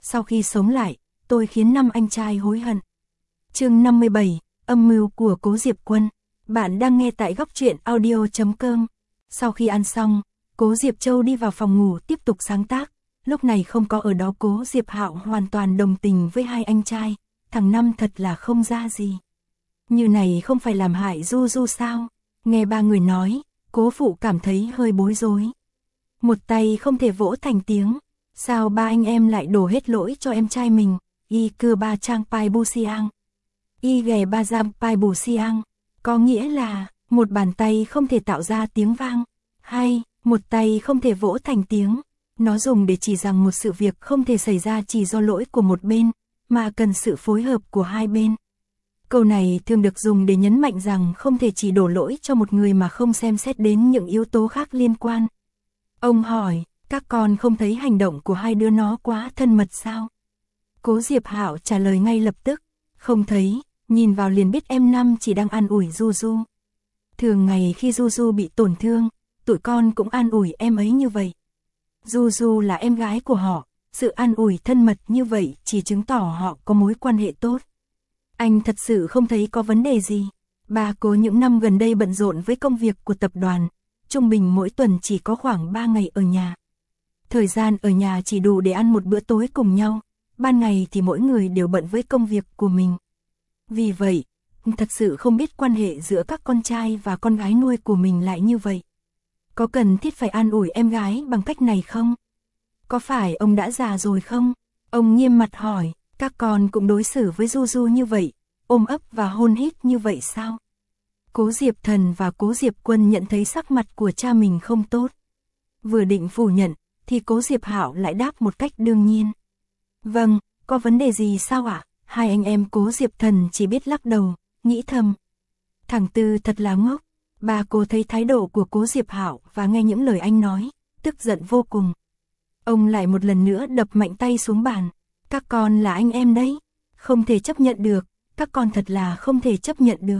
sau khi sống lại, tôi khiến 5 anh trai hối hận. Chương 57, âm mưu của Cố Diệp Quân. Bạn đang nghe tại góc truyện audio.com. Sau khi ăn xong, Cố Diệp Châu đi vào phòng ngủ tiếp tục sáng tác. Lúc này không có ở đó Cố Diệp Hạo hoàn toàn đồng tình với hai anh trai. Thằng Năm thật là không ra gì. Như này không phải làm hại Du Du sao? Nghe ba người nói, Cố phụ cảm thấy hơi bối rối. Một tay không thể vỗ thành tiếng. Sao ba anh em lại đổ hết lỗi cho em trai mình? Y cưa ba trang pai bu siang. Y ghè ba giam pai bù siang. Có nghĩa là, một bàn tay không thể tạo ra tiếng vang. Hay, một tay không thể vỗ thành tiếng. Nó dùng để chỉ rằng một sự việc không thể xảy ra chỉ do lỗi của một bên, mà cần sự phối hợp của hai bên. Câu này thường được dùng để nhấn mạnh rằng không thể chỉ đổ lỗi cho một người mà không xem xét đến những yếu tố khác liên quan. Ông hỏi, các con không thấy hành động của hai đứa nó quá thân mật sao? Cố Diệp Hạo trả lời ngay lập tức, không thấy, nhìn vào liền biết em Năm chỉ đang an ủi Du Du. Thường ngày khi Du Du bị tổn thương, tụi con cũng an ủi em ấy như vậy. Du Du là em gái của họ, sự an ủi thân mật như vậy chỉ chứng tỏ họ có mối quan hệ tốt. Anh thật sự không thấy có vấn đề gì. Ba Cố những năm gần đây bận rộn với công việc của tập đoàn, trung bình mỗi tuần chỉ có khoảng 3 ngày ở nhà. Thời gian ở nhà chỉ đủ để ăn một bữa tối cùng nhau, ban ngày thì mỗi người đều bận với công việc của mình. Vì vậy, thật sự không biết quan hệ giữa các con trai và con gái nuôi của mình lại như vậy. Có cần thiết phải an ủi em gái bằng cách này không? Có phải ông đã già rồi không? Ông nghiêm mặt hỏi, các con cũng đối xử với Du Du như vậy, ôm ấp và hôn hít như vậy sao? Cố Diệp Thần và Cố Diệp Quân nhận thấy sắc mặt của cha mình không tốt. Vừa định phủ nhận, thì Cố Diệp Hạo lại đáp một cách đương nhiên. Vâng, có vấn đề gì sao ạ? Hai anh em Cố Diệp Thần chỉ biết lắc đầu, nghĩ thầm. Thằng Tư thật là ngốc. Ba Cố thấy thái độ của Cố Diệp Hạo và nghe những lời anh nói, tức giận vô cùng. Ông lại một lần nữa đập mạnh tay xuống bàn. Các con là anh em đấy, không thể chấp nhận được, các con thật là không thể chấp nhận được.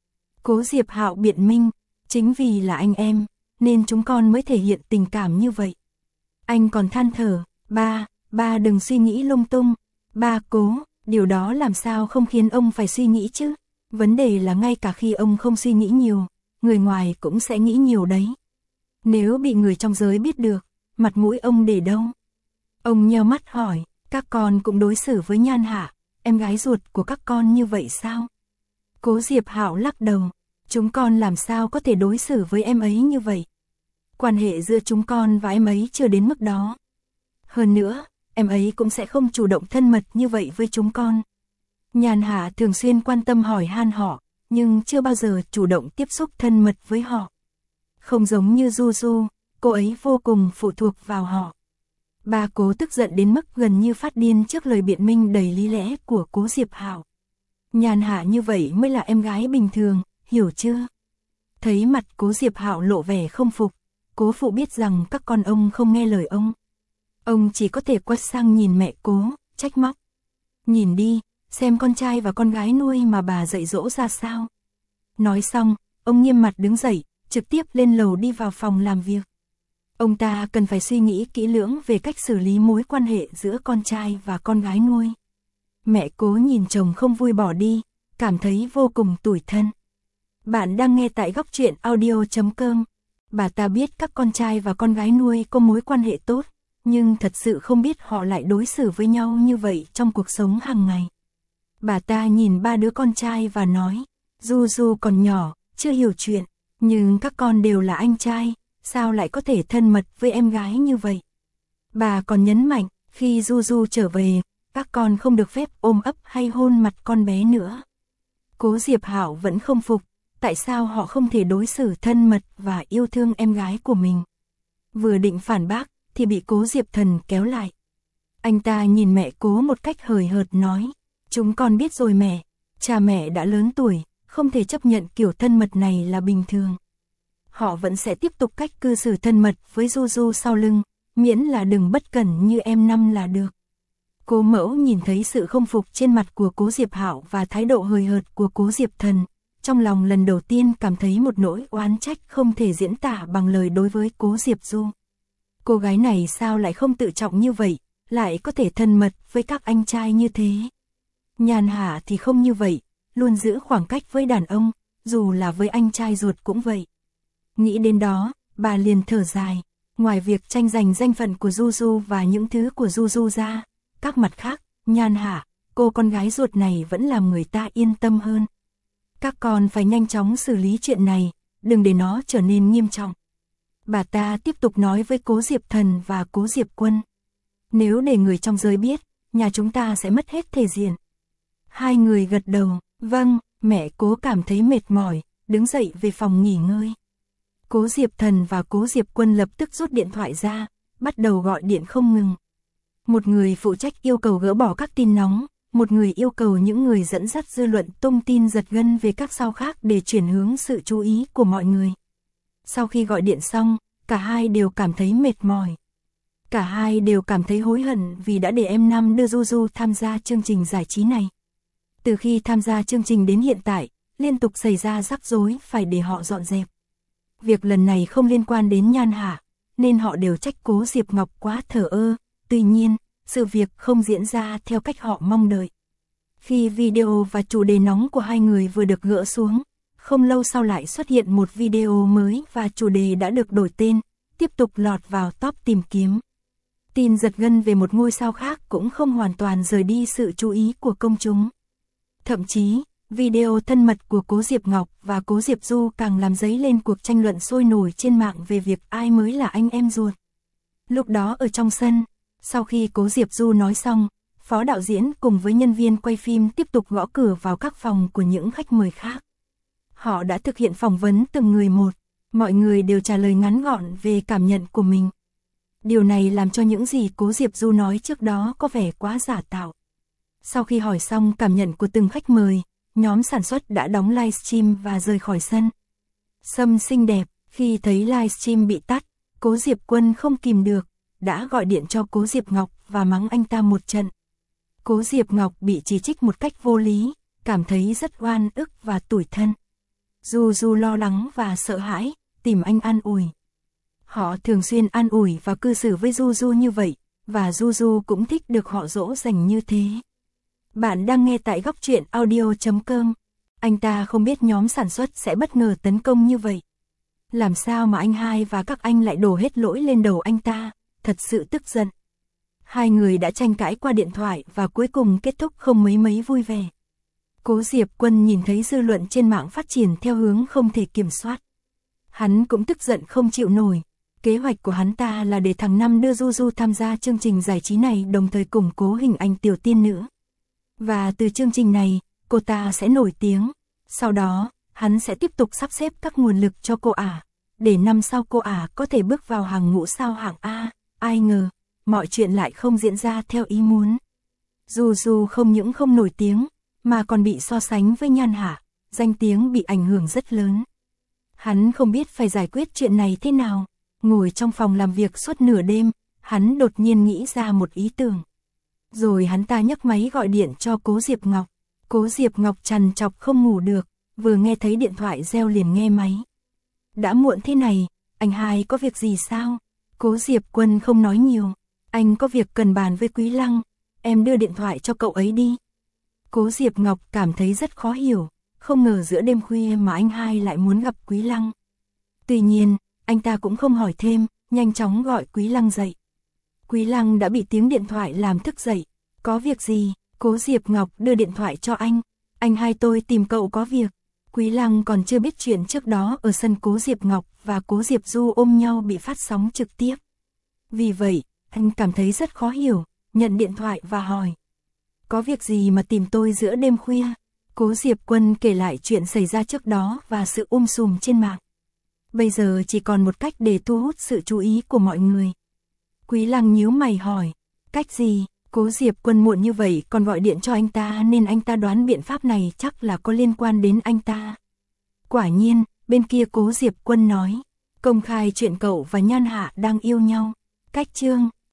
Cố Diệp Hạo biện minh, chính vì là anh em, nên chúng con mới thể hiện tình cảm như vậy. Anh còn than thở, ba đừng suy nghĩ lung tung. Ba Cố, điều đó làm sao không khiến ông phải suy nghĩ chứ? Vấn đề là ngay cả khi ông không suy nghĩ nhiều, người ngoài cũng sẽ nghĩ nhiều đấy. Nếu bị người trong giới biết được, mặt mũi ông để đâu? Ông nheo mắt hỏi, các con cũng đối xử với Nhan Hạ, em gái ruột của các con như vậy sao? Cố Diệp Hạo lắc đầu, chúng con làm sao có thể đối xử với em ấy như vậy? Quan hệ giữa chúng con và em ấy chưa đến mức đó. Hơn nữa, em ấy cũng sẽ không chủ động thân mật như vậy với chúng con. Nhan Hạ thường xuyên quan tâm hỏi han họ, nhưng chưa bao giờ chủ động tiếp xúc thân mật với họ. Không giống như Du Du, cô ấy vô cùng phụ thuộc vào họ. Ba Cố tức giận đến mức gần như phát điên trước lời biện minh đầy lý lẽ của Cố Diệp Hạo. Nhan Hạ như vậy mới là em gái bình thường, hiểu chưa? Thấy mặt Cố Diệp Hạo lộ vẻ không phục, Cố phụ biết rằng các con ông không nghe lời ông. Ông chỉ có thể quay sang nhìn mẹ Cố, trách móc. Nhìn đi, xem con trai và con gái nuôi mà bà dạy dỗ ra sao. Nói xong, ông nghiêm mặt đứng dậy, trực tiếp lên lầu đi vào phòng làm việc. Ông ta cần phải suy nghĩ kỹ lưỡng về cách xử lý mối quan hệ giữa con trai và con gái nuôi. Mẹ Cố nhìn chồng không vui bỏ đi, cảm thấy vô cùng tủi thân. Bạn đang nghe tại góc truyện audio.com. Bà ta biết các con trai và con gái nuôi có mối quan hệ tốt, nhưng thật sự không biết họ lại đối xử với nhau như vậy trong cuộc sống hàng ngày. Bà ta nhìn ba đứa con trai và nói, Du Du còn nhỏ, chưa hiểu chuyện, nhưng các con đều là anh trai, sao lại có thể thân mật với em gái như vậy? Bà còn nhấn mạnh, khi Du Du trở về, các con không được phép ôm ấp hay hôn mặt con bé nữa. Cố Diệp Hạo vẫn không phục, tại sao họ không thể đối xử thân mật và yêu thương em gái của mình? Vừa định phản bác, thì bị Cố Diệp Thần kéo lại. Anh ta nhìn mẹ Cố một cách hời hợt nói, chúng con biết rồi mẹ, cha mẹ đã lớn tuổi, không thể chấp nhận kiểu thân mật này là bình thường. Họ vẫn sẽ tiếp tục cách cư xử thân mật với Du Du sau lưng, miễn là đừng bất cẩn như em Năm là được. Cố mẫu nhìn thấy sự không phục trên mặt của Cố Diệp Hạo và thái độ hời hợt của Cố Diệp Thần, trong lòng lần đầu tiên cảm thấy một nỗi oán trách không thể diễn tả bằng lời đối với Cố Diệp Du. Cô gái này sao lại không tự trọng như vậy, lại có thể thân mật với các anh trai như thế. Nhàn Hạ thì không như vậy, luôn giữ khoảng cách với đàn ông, dù là với anh trai ruột cũng vậy. Nghĩ đến đó, bà liền thở dài, ngoài việc tranh giành danh phận của Juju và những thứ của Juju ra, các mặt khác, Nhàn Hạ, cô con gái ruột này vẫn làm người ta yên tâm hơn. Các con phải nhanh chóng xử lý chuyện này, đừng để nó trở nên nghiêm trọng. Bà ta tiếp tục nói với Cố Diệp Thần và Cố Diệp Quân. Nếu để người trong giới biết, nhà chúng ta sẽ mất hết thể diện. Hai người gật đầu, vâng, mẹ Cố cảm thấy mệt mỏi, đứng dậy về phòng nghỉ ngơi. Cố Diệp Thần và Cố Diệp Quân lập tức rút điện thoại ra, bắt đầu gọi điện không ngừng. Một người phụ trách yêu cầu gỡ bỏ các tin nóng, một người yêu cầu những người dẫn dắt dư luận tung tin giật gân về các sao khác để chuyển hướng sự chú ý của mọi người. Sau khi gọi điện xong, cả hai đều cảm thấy mệt mỏi. Cả hai đều cảm thấy hối hận vì đã để em Năm đưa Juju tham gia chương trình giải trí này. Từ khi tham gia chương trình đến hiện tại, liên tục xảy ra rắc rối phải để họ dọn dẹp. Việc lần này không liên quan đến Nhàn Hạ, nên họ đều trách Cố Diệp Ngọc quá thờ ơ. Tuy nhiên, sự việc không diễn ra theo cách họ mong đợi. Khi video và chủ đề nóng của hai người vừa được gỡ xuống, không lâu sau lại xuất hiện một video mới và chủ đề đã được đổi tên, tiếp tục lọt vào top tìm kiếm. Tin giật gân về một ngôi sao khác cũng không hoàn toàn rời đi sự chú ý của công chúng. Thậm chí, video thân mật của Cố Diệp Ngọc và Cố Diệp Du càng làm dấy lên cuộc tranh luận sôi nổi trên mạng về việc ai mới là anh em ruột. Lúc đó ở trong sân, sau khi Cố Diệp Du nói xong, phó đạo diễn cùng với nhân viên quay phim tiếp tục gõ cửa vào các phòng của những khách mời khác. Họ đã thực hiện phỏng vấn từng người một, mọi người đều trả lời ngắn gọn về cảm nhận của mình. Điều này làm cho những gì Cố Diệp Du nói trước đó có vẻ quá giả tạo. Sau khi hỏi xong cảm nhận của từng khách mời, nhóm sản xuất đã đóng livestream và rời khỏi sân. Sâm xinh đẹp, khi thấy livestream bị tắt, Cố Diệp Quân không kìm được, đã gọi điện cho Cố Diệp Ngọc và mắng anh ta một trận. Cố Diệp Ngọc bị chỉ trích một cách vô lý, cảm thấy rất oan ức và tủi thân. Juju lo lắng và sợ hãi, tìm anh an ủi. Họ thường xuyên an ủi và cư xử với Juju như vậy, và Juju cũng thích được họ dỗ dành như thế. Bạn đang nghe tại Góc Truyện Audio.com. Anh ta không biết nhóm sản xuất sẽ bất ngờ tấn công như vậy. Làm sao mà anh hai và các anh lại đổ hết lỗi lên đầu anh ta, thật sự tức giận. Hai người đã tranh cãi qua điện thoại và cuối cùng kết thúc không mấy vui vẻ. Cố Diệp Quân nhìn thấy dư luận trên mạng phát triển theo hướng không thể kiểm soát. Hắn cũng tức giận không chịu nổi. Kế hoạch của hắn ta là để tháng 5 đưa Juju tham gia chương trình giải trí này, đồng thời củng cố hình ảnh tiểu tiên nữ. Và từ chương trình này, cô ta sẽ nổi tiếng. Sau đó, hắn sẽ tiếp tục sắp xếp các nguồn lực cho cô ả, để năm sau cô ả có thể bước vào hàng ngũ sao hạng A. Ai ngờ, mọi chuyện lại không diễn ra theo ý muốn. Juju không những không nổi tiếng, mà còn bị so sánh với Nhàn Hạ, danh tiếng bị ảnh hưởng rất lớn. Hắn không biết phải giải quyết chuyện này thế nào. Ngồi trong phòng làm việc suốt nửa đêm, hắn đột nhiên nghĩ ra một ý tưởng. Rồi hắn ta nhấc máy gọi điện cho Cố Diệp Ngọc. Cố Diệp Ngọc trằn trọc không ngủ được, vừa nghe thấy điện thoại reo liền nghe máy. Đã muộn thế này, anh hai có việc gì sao? Cố Diệp Quân không nói nhiều. Anh có việc cần bàn với Quý Lăng, em đưa điện thoại cho cậu ấy đi. Cố Diệp Ngọc cảm thấy rất khó hiểu, không ngờ giữa đêm khuya mà anh hai lại muốn gặp Quý Lăng. Tuy nhiên, anh ta cũng không hỏi thêm, nhanh chóng gọi Quý Lăng dậy. Quý Lăng đã bị tiếng điện thoại làm thức dậy. Có việc gì? Cố Diệp Ngọc đưa điện thoại cho anh hai tôi tìm cậu có việc. Quý Lăng còn chưa biết chuyện trước đó ở sân Cố Diệp Ngọc và Cố Diệp Du ôm nhau bị phát sóng trực tiếp. Vì vậy, anh cảm thấy rất khó hiểu, nhận điện thoại và hỏi. Có việc gì mà tìm tôi giữa đêm khuya? Cố Diệp Quân kể lại chuyện xảy ra trước đó và sự sùm trên mạng. Bây giờ chỉ còn một cách để thu hút sự chú ý của mọi người. Quý Lăng nhíu mày hỏi, cách gì? Cố Diệp Quân muộn như vậy còn gọi điện cho anh ta nên anh ta đoán biện pháp này chắc là có liên quan đến anh ta. Quả nhiên, bên kia Cố Diệp Quân nói, công khai chuyện cậu và Nhan Hạ đang yêu nhau. Cách chương